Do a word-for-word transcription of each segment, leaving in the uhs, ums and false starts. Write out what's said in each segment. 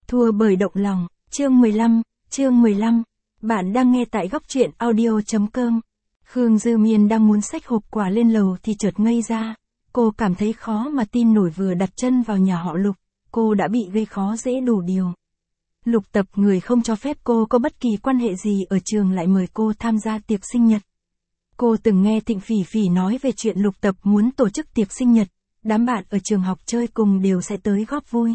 Thua bởi động lòng, chương mười lăm, chương mười lăm. Bạn đang nghe tại góc truyện audio chấm com. Khương Dư Miên đang muốn xách hộp quà lên lầu thì chợt ngây ra. Cô cảm thấy khó mà tin nổi, vừa đặt chân vào nhà họ Lục, cô đã bị gây khó dễ đủ điều. Lục Tập, người không cho phép cô có bất kỳ quan hệ gì ở trường, lại mời cô tham gia tiệc sinh nhật. Cô từng nghe Thịnh Phỉ Phỉ nói về chuyện Lục Tập muốn tổ chức tiệc sinh nhật, đám bạn ở trường học chơi cùng đều sẽ tới góp vui.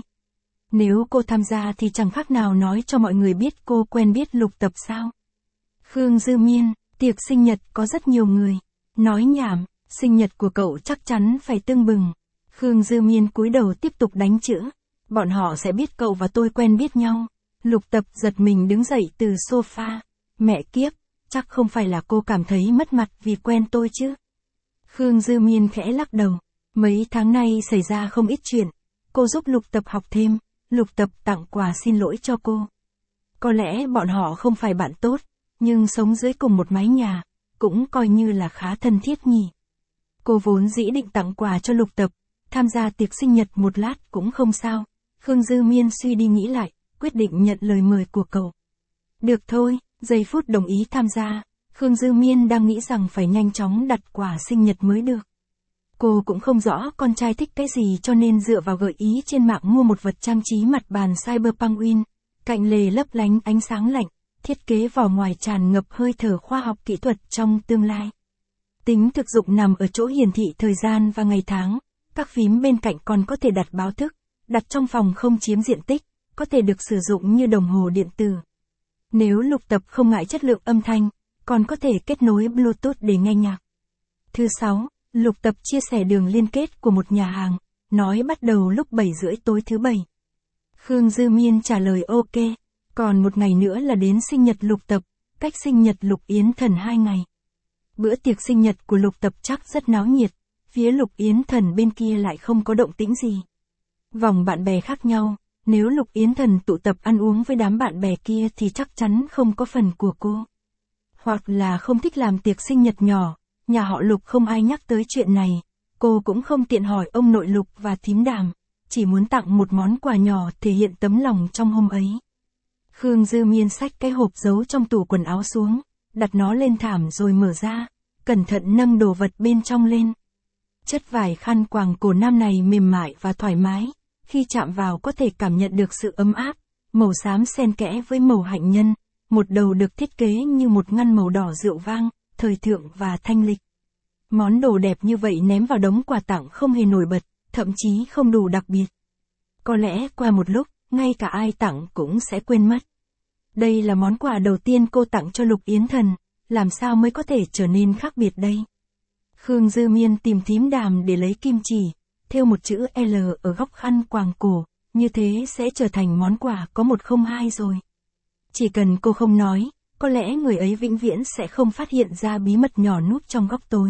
Nếu cô tham gia thì chẳng khác nào nói cho mọi người biết cô quen biết Lục Tập sao. Khương Dư Miên, tiệc sinh nhật có rất nhiều người. Nói nhảm, sinh nhật của cậu chắc chắn phải tưng bừng. Khương Dư Miên cúi đầu tiếp tục đánh chữ. Bọn họ sẽ biết cậu và tôi quen biết nhau. Lục Tập giật mình đứng dậy từ sofa. Mẹ kiếp, chắc không phải là cô cảm thấy mất mặt vì quen tôi chứ. Khương Dư Miên khẽ lắc đầu. Mấy tháng nay xảy ra không ít chuyện. Cô giúp Lục Tập học thêm. Lục Tập tặng quà xin lỗi cho cô. Có lẽ bọn họ không phải bạn tốt, nhưng sống dưới cùng một mái nhà, cũng coi như là khá thân thiết nhỉ. Cô vốn dĩ định tặng quà cho Lục Tập, tham gia tiệc sinh nhật một lát cũng không sao. Khương Dư Miên suy đi nghĩ lại, quyết định nhận lời mời của cậu. Được thôi, giây phút đồng ý tham gia, Khương Dư Miên đang nghĩ rằng phải nhanh chóng đặt quà sinh nhật mới được. Cô cũng không rõ con trai thích cái gì cho nên dựa vào gợi ý trên mạng mua một vật trang trí mặt bàn Cyberpunk Win, cạnh lề lấp lánh ánh sáng lạnh, thiết kế vỏ ngoài tràn ngập hơi thở khoa học kỹ thuật trong tương lai. Tính thực dụng nằm ở chỗ hiển thị thời gian và ngày tháng, các phím bên cạnh còn có thể đặt báo thức, đặt trong phòng không chiếm diện tích, có thể được sử dụng như đồng hồ điện tử. Nếu Lục Tập không ngại chất lượng âm thanh, còn có thể kết nối Bluetooth để nghe nhạc. Thứ sáu, Lục Tập chia sẻ đường liên kết của một nhà hàng, nói bắt đầu lúc bảy rưỡi tối thứ bảy. Khương Dư Miên trả lời ok, còn một ngày nữa là đến sinh nhật Lục Tập, cách sinh nhật Lục Yến Thần hai ngày. Bữa tiệc sinh nhật của Lục Tập chắc rất náo nhiệt, phía Lục Yến Thần bên kia lại không có động tĩnh gì. Vòng bạn bè khác nhau, nếu Lục Yến Thần tụ tập ăn uống với đám bạn bè kia thì chắc chắn không có phần của cô. Hoặc là không thích làm tiệc sinh nhật nhỏ. Nhà họ Lục không ai nhắc tới chuyện này, cô cũng không tiện hỏi ông nội Lục và thím Đàm, chỉ muốn tặng một món quà nhỏ thể hiện tấm lòng trong hôm ấy. Khương Dư Miên xách cái hộp giấu trong tủ quần áo xuống, đặt nó lên thảm rồi mở ra, cẩn thận nâng đồ vật bên trong lên. Chất vải khăn quàng cổ nam này mềm mại và thoải mái, khi chạm vào có thể cảm nhận được sự ấm áp, màu xám xen kẽ với màu hạnh nhân, một đầu được thiết kế như một ngăn màu đỏ rượu vang, thời thượng và thanh lịch. Món đồ đẹp như vậy ném vào đống quà tặng không hề nổi bật, thậm chí không đủ đặc biệt. Có lẽ qua một lúc, ngay cả ai tặng cũng sẽ quên mất. Đây là món quà đầu tiên cô tặng cho Lục Yến Thần, làm sao mới có thể trở nên khác biệt đây? Khương Dư Miên tìm thím Đàm để lấy kim chỉ, thêu một chữ L ở góc khăn quàng cổ, như thế sẽ trở thành món quà có một không hai rồi. Chỉ cần cô không nói, có lẽ người ấy vĩnh viễn sẽ không phát hiện ra bí mật nhỏ núp trong góc tối.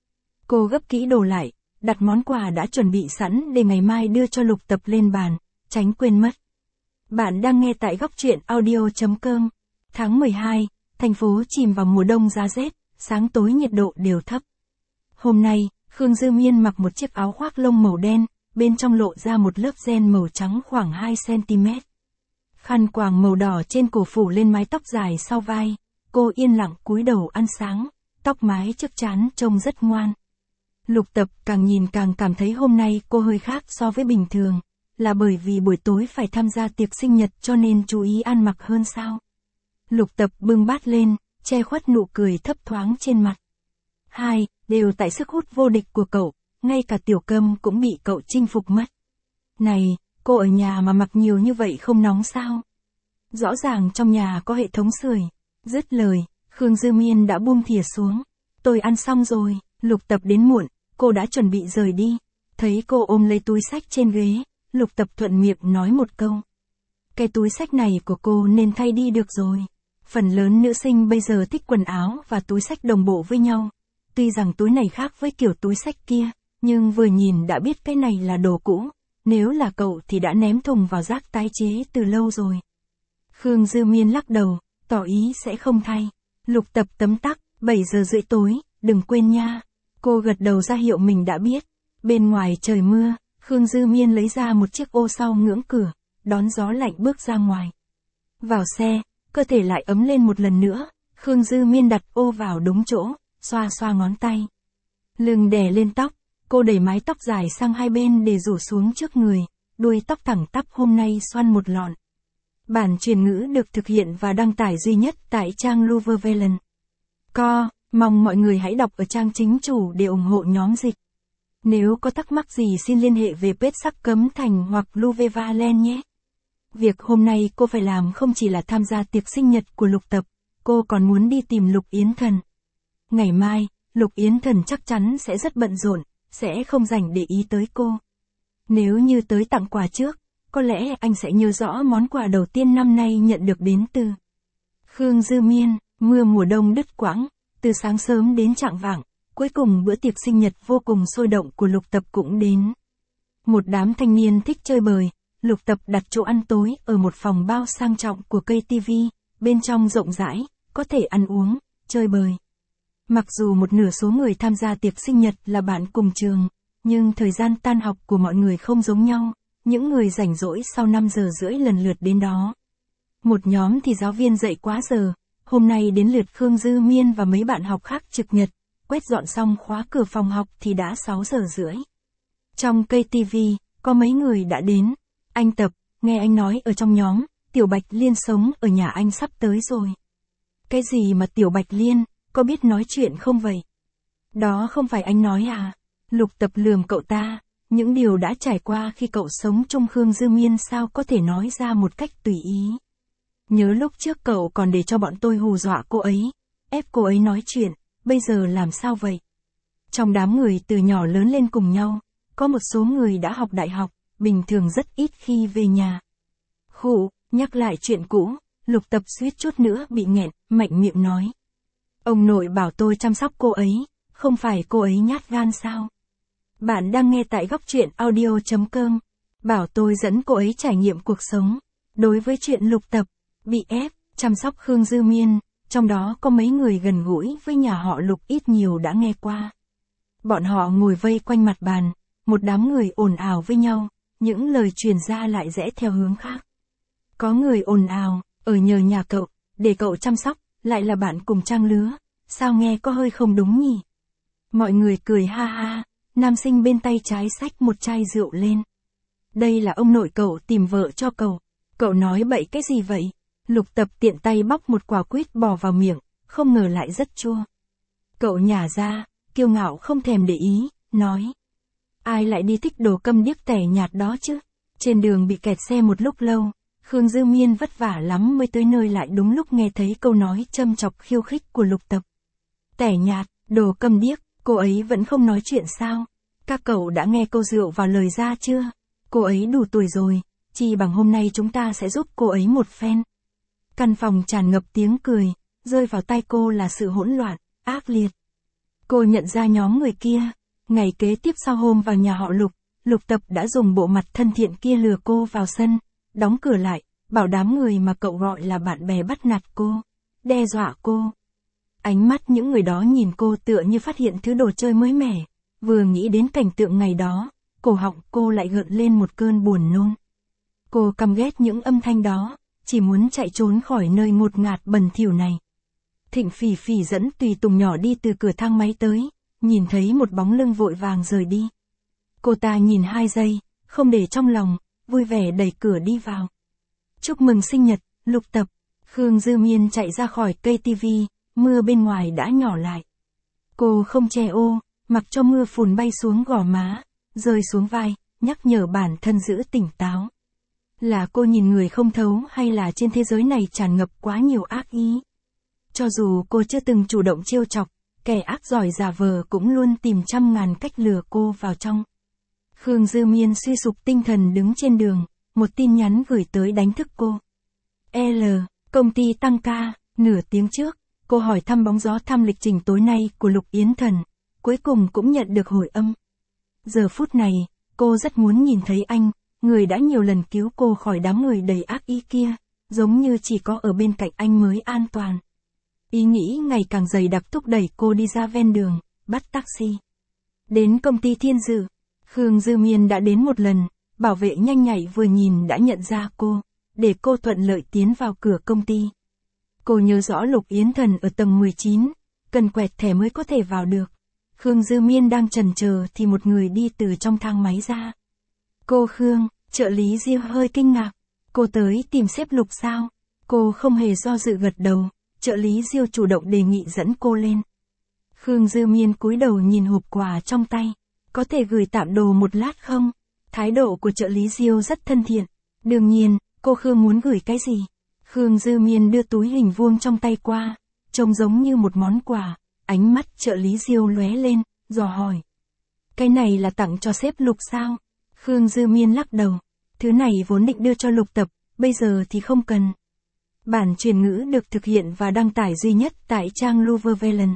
Cô gấp kỹ đồ lại, đặt món quà đã chuẩn bị sẵn để ngày mai đưa cho Lục Tập lên bàn, tránh quên mất. Bạn đang nghe tại góc truyện audio chấm com. Tháng mười hai, thành phố chìm vào mùa đông giá rét, sáng tối nhiệt độ đều thấp. Hôm nay, Khương Dư Miên mặc một chiếc áo khoác lông màu đen, bên trong lộ ra một lớp ren màu trắng khoảng hai xăng ti mét. Khăn quàng màu đỏ trên cổ phủ lên mái tóc dài sau vai, cô yên lặng cúi đầu ăn sáng, tóc mái trước trán trông rất ngoan. Lục Tập càng nhìn càng cảm thấy hôm nay cô hơi khác so với bình thường, là bởi vì buổi tối phải tham gia tiệc sinh nhật cho nên chú ý ăn mặc hơn sao. Lục Tập bưng bát lên, che khuất nụ cười thấp thoáng trên mặt. Hai, đều tại sức hút vô địch của cậu, ngay cả Tiểu Câm cũng bị cậu chinh phục mất. Này, cô ở nhà mà mặc nhiều như vậy không nóng sao? Rõ ràng trong nhà có hệ thống sưởi. Dứt lời, Khương Dư Miên đã buông thìa xuống. Tôi ăn xong rồi. Lục Tập đến muộn, cô đã chuẩn bị rời đi. Thấy cô ôm lấy túi xách trên ghế, Lục Tập thuận miệng nói một câu. Cái túi xách này của cô nên thay đi được rồi. Phần lớn nữ sinh bây giờ thích quần áo và túi xách đồng bộ với nhau. Tuy rằng túi này khác với kiểu túi xách kia, nhưng vừa nhìn đã biết cái này là đồ cũ. Nếu là cậu thì đã ném thùng vào rác tái chế từ lâu rồi. Khương Dư Miên lắc đầu, tỏ ý sẽ không thay. Lục Tập tấm tắc, bảy giờ rưỡi tối, đừng quên nha. Cô gật đầu ra hiệu mình đã biết. Bên ngoài trời mưa, Khương Dư Miên lấy ra một chiếc ô sau ngưỡng cửa, đón gió lạnh bước ra ngoài. Vào xe, cơ thể lại ấm lên một lần nữa, Khương Dư Miên đặt ô vào đúng chỗ, xoa xoa ngón tay. Lưng đè lên tóc, cô đẩy mái tóc dài sang hai bên để rủ xuống trước người, đuôi tóc thẳng tắp hôm nay xoăn một lọn. Bản truyền ngữ được thực hiện và đăng tải duy nhất tại trang Luvevelen. Co, mong mọi người hãy đọc ở trang chính chủ để ủng hộ nhóm dịch. Nếu có thắc mắc gì xin liên hệ về page Sắc Cấm Thành hoặc Luvevelen nhé. Việc hôm nay cô phải làm không chỉ là tham gia tiệc sinh nhật của Lục Tập, cô còn muốn đi tìm Lục Yến Thần. Ngày mai, Lục Yến Thần chắc chắn sẽ rất bận rộn, sẽ không dành để ý tới cô. Nếu như tới tặng quà trước, có lẽ anh sẽ nhớ rõ món quà đầu tiên năm nay nhận được đến từ Khương Dư Miên. Mưa mùa đông đứt quãng, từ sáng sớm đến chạng vạng, cuối cùng bữa tiệc sinh nhật vô cùng sôi động của Lục Tập cũng đến. Một đám thanh niên thích chơi bời, Lục Tập đặt chỗ ăn tối ở một phòng bao sang trọng của cây ti vi, bên trong rộng rãi, có thể ăn uống, chơi bời. Mặc dù một nửa số người tham gia tiệc sinh nhật là bạn cùng trường, nhưng thời gian tan học của mọi người không giống nhau, những người rảnh rỗi sau năm giờ rưỡi lần lượt đến đó. Một nhóm thì giáo viên dạy quá giờ, hôm nay đến lượt Khương Dư Miên và mấy bạn học khác trực nhật, quét dọn xong khóa cửa phòng học thì đã sáu giờ rưỡi. Trong cây ti vi, có mấy người đã đến. Anh Tập, nghe anh nói ở trong nhóm, Tiểu Bạch Liên sống ở nhà anh sắp tới rồi. Cái gì mà Tiểu Bạch Liên, có biết nói chuyện không vậy? Đó không phải anh nói à? Lục Tập lườm cậu ta, những điều đã trải qua khi cậu sống chung Khương Dư Miên sao có thể nói ra một cách tùy ý. Nhớ lúc trước cậu còn để cho bọn tôi hù dọa cô ấy, ép cô ấy nói chuyện, bây giờ làm sao vậy? Trong đám người từ nhỏ lớn lên cùng nhau, có một số người đã học đại học, bình thường rất ít khi về nhà. Khụ, nhắc lại chuyện cũ, Lục Tập suýt chút nữa bị nghẹn, mạnh miệng nói. Ông nội bảo tôi chăm sóc cô ấy, không phải cô ấy nhát gan sao? Bạn đang nghe tại góc truyện audio chấm com, bảo tôi dẫn cô ấy trải nghiệm cuộc sống. Đối với chuyện Lục Tập bị ép, chăm sóc Khương Dư Miên, trong đó có mấy người gần gũi với nhà họ Lục ít nhiều đã nghe qua. Bọn họ ngồi vây quanh mặt bàn, một đám người ồn ào với nhau, những lời truyền ra lại rẽ theo hướng khác. Có người ồn ào, ở nhờ nhà cậu, để cậu chăm sóc, lại là bạn cùng trang lứa, sao nghe có hơi không đúng nhỉ? Mọi người cười ha ha, nam sinh bên tay trái xách một chai rượu lên. Đây là ông nội cậu tìm vợ cho cậu, cậu nói bậy cái gì vậy? Lục Tập tiện tay bóc một quả quýt bỏ vào miệng, không ngờ lại rất chua. Cậu nhả ra, kiêu ngạo không thèm để ý, nói. Ai lại đi thích đồ câm điếc tẻ nhạt đó chứ? Trên đường bị kẹt xe một lúc lâu, Khương Dư Miên vất vả lắm mới tới nơi lại đúng lúc nghe thấy câu nói châm chọc khiêu khích của Lục Tập. Tẻ nhạt, đồ câm điếc, cô ấy vẫn không nói chuyện sao? Các cậu đã nghe câu rượu vào lời ra chưa? Cô ấy đủ tuổi rồi, chi bằng hôm nay chúng ta sẽ giúp cô ấy một phen. Căn phòng tràn ngập tiếng cười, rơi vào tay cô là sự hỗn loạn, ác liệt. Cô nhận ra nhóm người kia, ngày kế tiếp sau hôm vào nhà họ Lục, Lục Tập đã dùng bộ mặt thân thiện kia lừa cô vào sân, đóng cửa lại, bảo đám người mà cậu gọi là bạn bè bắt nạt cô, đe dọa cô. Ánh mắt những người đó nhìn cô tựa như phát hiện thứ đồ chơi mới mẻ, vừa nghĩ đến cảnh tượng ngày đó, cổ họng cô lại gợn lên một cơn buồn nôn. Cô căm ghét những âm thanh đó, chỉ muốn chạy trốn khỏi nơi ngột ngạt bẩn thỉu này. Thịnh Phỉ Phỉ dẫn tùy tùng nhỏ đi từ cửa thang máy tới, nhìn thấy một bóng lưng vội vàng rời đi. Cô ta nhìn hai giây, không để trong lòng, vui vẻ đẩy cửa đi vào. Chúc mừng sinh nhật, Lục Tập. Khương Dư Miên chạy ra khỏi cây ti vi, mưa bên ngoài đã nhỏ lại. Cô không che ô, mặc cho mưa phùn bay xuống gò má, rơi xuống vai, nhắc nhở bản thân giữ tỉnh táo. Là cô nhìn người không thấu hay là trên thế giới này tràn ngập quá nhiều ác ý? Cho dù cô chưa từng chủ động trêu chọc, kẻ ác giỏi giả vờ cũng luôn tìm trăm ngàn cách lừa cô vào trong. Khương Dư Miên suy sụp tinh thần đứng trên đường, một tin nhắn gửi tới đánh thức cô. L, công ty tăng ca, nửa tiếng trước, cô hỏi thăm bóng gió thăm lịch trình tối nay của Lục Yến Thần, cuối cùng cũng nhận được hồi âm. Giờ phút này, cô rất muốn nhìn thấy anh, người đã nhiều lần cứu cô khỏi đám người đầy ác ý kia, giống như chỉ có ở bên cạnh anh mới an toàn. Ý nghĩ ngày càng dày đặc thúc đẩy cô đi ra ven đường, bắt taxi. Đến công ty Thiên Dự, Khương Dư Miên đã đến một lần, bảo vệ nhanh nhạy vừa nhìn đã nhận ra cô, để cô thuận lợi tiến vào cửa công ty. Cô nhớ rõ Lục Yến Thần ở tầng mười chín, cần quẹt thẻ mới có thể vào được. Khương Dư Miên đang chần chờ thì một người đi từ trong thang máy ra. Cô Khương, trợ lý Diêu hơi kinh ngạc. Cô tới tìm sếp Lục sao? Cô không hề do dự gật đầu, trợ lý Diêu chủ động đề nghị dẫn cô lên. Khương Dư Miên cúi đầu nhìn hộp quà trong tay. Có thể gửi tạm đồ một lát không? Thái độ của trợ lý Diêu rất thân thiện. Đương nhiên, cô Khương muốn gửi cái gì? Khương Dư Miên đưa túi hình vuông trong tay qua, trông giống như một món quà. Ánh mắt trợ lý Diêu lóe lên, dò hỏi. Cái này là tặng cho sếp Lục sao? Khương Dư Miên lắc đầu. Thứ này vốn định đưa cho Lục Tập, bây giờ thì không cần. Bản truyền ngữ được thực hiện và đăng tải duy nhất tại trang Luvervelen.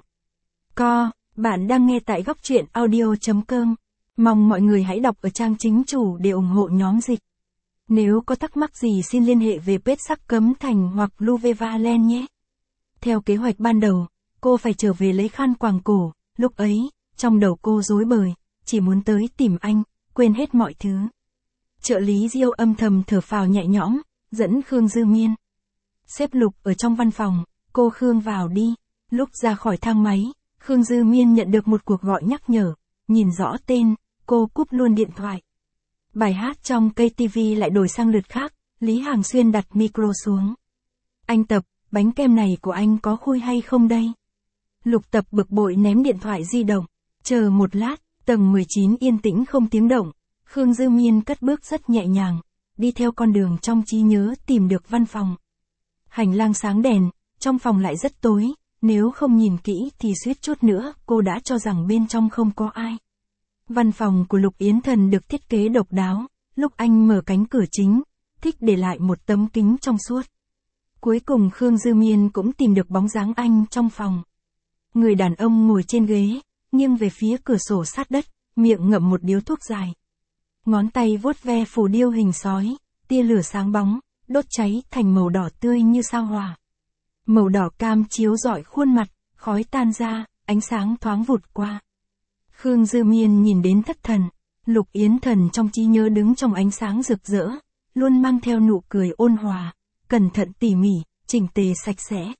Co, bạn đang nghe tại góc truyện audio chấm com. Mong mọi người hãy đọc ở trang chính chủ để ủng hộ nhóm dịch. Nếu có thắc mắc gì xin liên hệ về page Sắc Cấm Thành hoặc Luvervelen nhé. Theo kế hoạch ban đầu, cô phải trở về lấy khăn quàng cổ, lúc ấy, trong đầu cô rối bời, chỉ muốn tới tìm anh, quên hết mọi thứ. Trợ lý Diêu âm thầm thở phào nhẹ nhõm, dẫn Khương Dư Miên. Sếp Lục ở trong văn phòng, cô Khương vào đi. Lúc ra khỏi thang máy, Khương Dư Miên nhận được một cuộc gọi nhắc nhở, nhìn rõ tên, cô cúp luôn điện thoại. Bài hát trong ca tê vê lại đổi sang lượt khác, Lý Hàng Xuyên đặt micro xuống. Anh Tập, bánh kem này của anh có khui hay không đây? Lục Tập bực bội ném điện thoại di động. Chờ một lát, tầng mười chín yên tĩnh không tiếng động. Khương Dư Miên cất bước rất nhẹ nhàng, đi theo con đường trong trí nhớ tìm được văn phòng. Hành lang sáng đèn, trong phòng lại rất tối, nếu không nhìn kỹ thì suýt chút nữa cô đã cho rằng bên trong không có ai. Văn phòng của Lục Yến Thần được thiết kế độc đáo, lúc anh mở cánh cửa chính, thích để lại một tấm kính trong suốt. Cuối cùng Khương Dư Miên cũng tìm được bóng dáng anh trong phòng. Người đàn ông ngồi trên ghế, nghiêng về phía cửa sổ sát đất, miệng ngậm một điếu thuốc dài. Ngón tay vuốt ve phù điêu hình sói, tia lửa sáng bóng, đốt cháy thành màu đỏ tươi như sao hỏa. Màu đỏ cam chiếu rọi khuôn mặt, khói tan ra, ánh sáng thoáng vụt qua. Khương Dư Miên nhìn đến thất thần, Lục Yến Thần trong trí nhớ đứng trong ánh sáng rực rỡ, luôn mang theo nụ cười ôn hòa, cẩn thận tỉ mỉ, chỉnh tề sạch sẽ.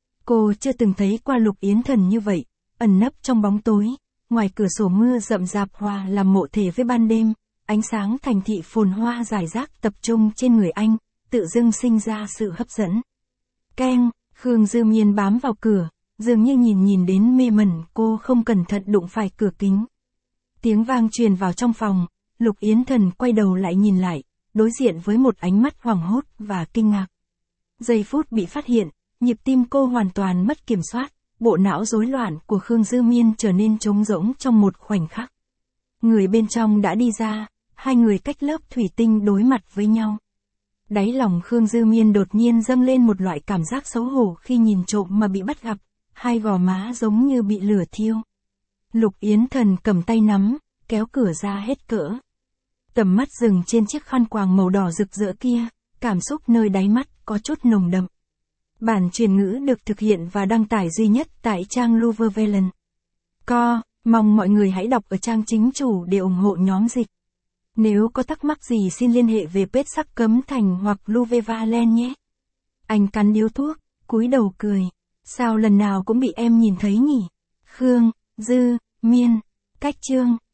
Cô chưa từng thấy qua Lục Yến Thần như vậy, ẩn nấp trong bóng tối, ngoài cửa sổ mưa rậm rạp hòa làm mộ thể với ban đêm, ánh sáng thành thị phồn hoa rải rác tập trung trên người anh, tự dưng sinh ra sự hấp dẫn. Keng, Khương Dư Miên bám vào cửa, dường như nhìn nhìn đến mê mẩn, cô không cẩn thận đụng phải cửa kính. Tiếng vang truyền vào trong phòng, Lục Yến Thần quay đầu lại nhìn lại, đối diện với một ánh mắt hoảng hốt và kinh ngạc. Giây phút bị phát hiện, nhịp tim cô hoàn toàn mất kiểm soát, bộ não rối loạn của Khương Dư Miên trở nên trống rỗng trong một khoảnh khắc. Người bên trong đã đi ra, hai người cách lớp thủy tinh đối mặt với nhau. Đáy lòng Khương Dư Miên đột nhiên dâng lên một loại cảm giác xấu hổ khi nhìn trộm mà bị bắt gặp, hai gò má giống như bị lửa thiêu. Lục Yến Thần cầm tay nắm, kéo cửa ra hết cỡ. Tầm mắt dừng trên chiếc khăn quàng màu đỏ rực rỡ kia, cảm xúc nơi đáy mắt có chút nồng đậm. Bản truyền ngữ được thực hiện và đăng tải duy nhất tại trang Luvervelen. Co, mong mọi người hãy đọc ở trang chính chủ để ủng hộ nhóm dịch. Nếu có thắc mắc gì xin liên hệ về page Sắc Cấm Thành hoặc Luvervelen nhé. Anh cắn điếu thuốc, cúi đầu cười. Sao lần nào cũng bị em nhìn thấy nhỉ? Khương Dư Miên, cách chương